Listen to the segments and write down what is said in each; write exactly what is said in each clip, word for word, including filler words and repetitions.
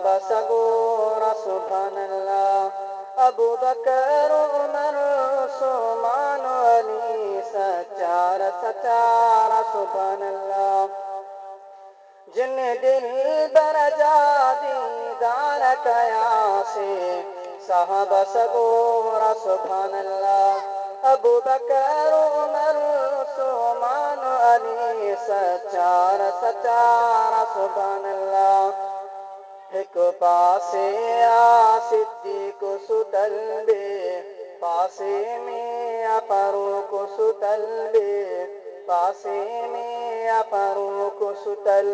साहबा सगोरा सुभान अल्लाह अबू बकर उमर उस्मान अली सचार सचार सुभान अल्लाह जिन दिल बरजा दीदार कया से साहबा सगोरा सुभान अल्लाह अबू बकर उमर उस्मान अली सचार सचार सुभान अल्लाह एक पासे आ सिद्दीक सुतल बे पासे में आ फारूक सुतल बे पासे में आ फारूक सुतल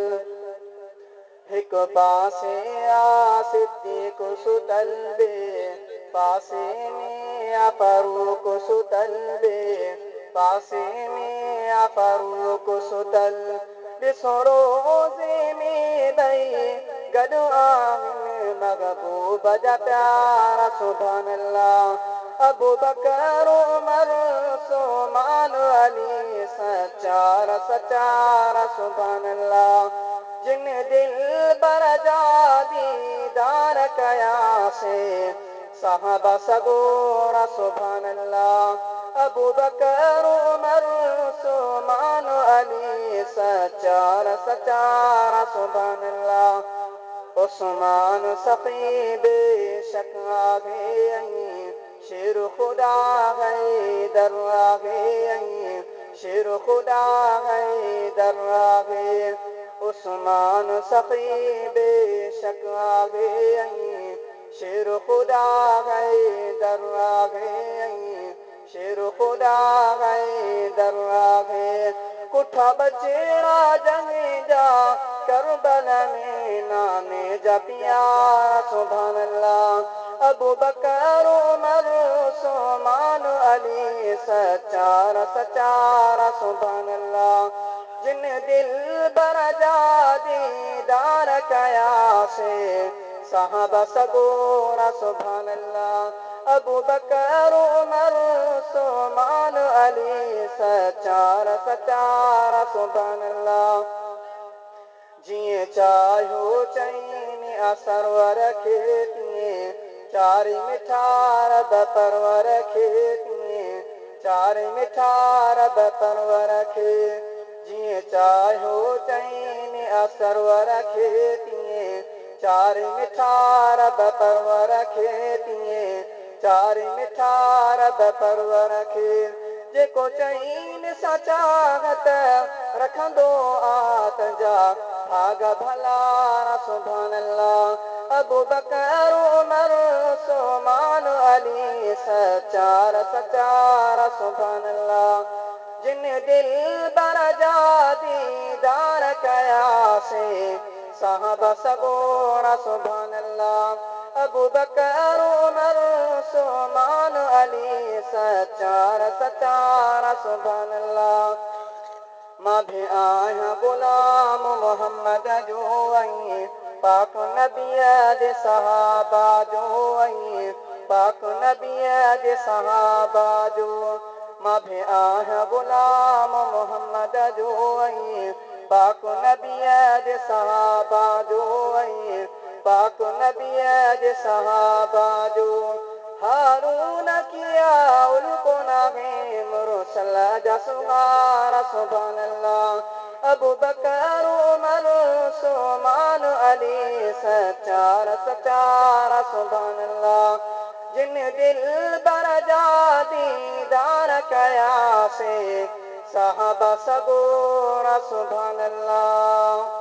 एक पासे आ सिद्दीक सुतल बे पासे में आ फारूक सुतल बे पासे में आ फारूक सुतल ॾिसो रोज़े में भई गॾु आहिनि महबूब जा प्यारा सुभान अल्लाह अबू बकर उमर उस्मान अली सचार सचार सुभान अल्लाह जिन दिल बरजा दीदार कया से साहबा सगोरा सुभान अल्लाह अबू बकर उमर उस्मान अली सचार सचार सुभान अल्लाह उस्मान सखी बेशक आगे आई शेर खुदा है दर आगे आई शेर खुदा है दर आगे उस्मान सखी बेशक आगे आई शेर खुदा है दर आगे आई शेर खुदा है दर आगे कुठा बचेड़ा जंग जा करबल में नाने जा प्यारा सुभान अल्लाह अबू बकर उमर उस्मान अली सचार सचार सुभान अल्लाह जिन दिल बरजा दीदार कया से साहबा सगोरा सुभान अल्लाह अबू बकर उमर उस्मान अली सचार सचार सुभान अल्लाह जिए चाहियो चईनि असरवर खे तीअं चारि मिठार बपरवर खे तीअं चारि मिठार बपरवर खे जिए चाहियो चईनि असरवर खे तीअं चारि मिठार बपरवर खे तीअं चारि मिठार बपरवर खे जेको चईनि सां चाहत रखंदो आत जा भाग भला सुभान अल्लाह अबू बकर उमर उस्मान अली सचार सचार सुभान अल्लाह जिन दिल बरजा दीदार कया से साहबा सगोरा सुभान अल्लाह अबू बकर उमर उस्मान अली सचार सचार सुभान अल्लाह मां भी आहियां गुलाम मोहम्मद जो आई पाक नबीअ जे सहाबा जो आई पाक नबीअ जे सहाबा जो मां भी आहियां गुलाम मोहम्मद जो आई पाक नबीअ जे सहाबा जो आई पाक नबीअ जे सहाबा जो हारून किया उनको नागे मुरसल जा सुगारा सुभान अल्लाह अबू बकर उमर उस्मान अली सचार सचार सुभान अल्लाह जिन दिल बरजा दीदार कया से साहबा सगोरा सुभान अल्लाह।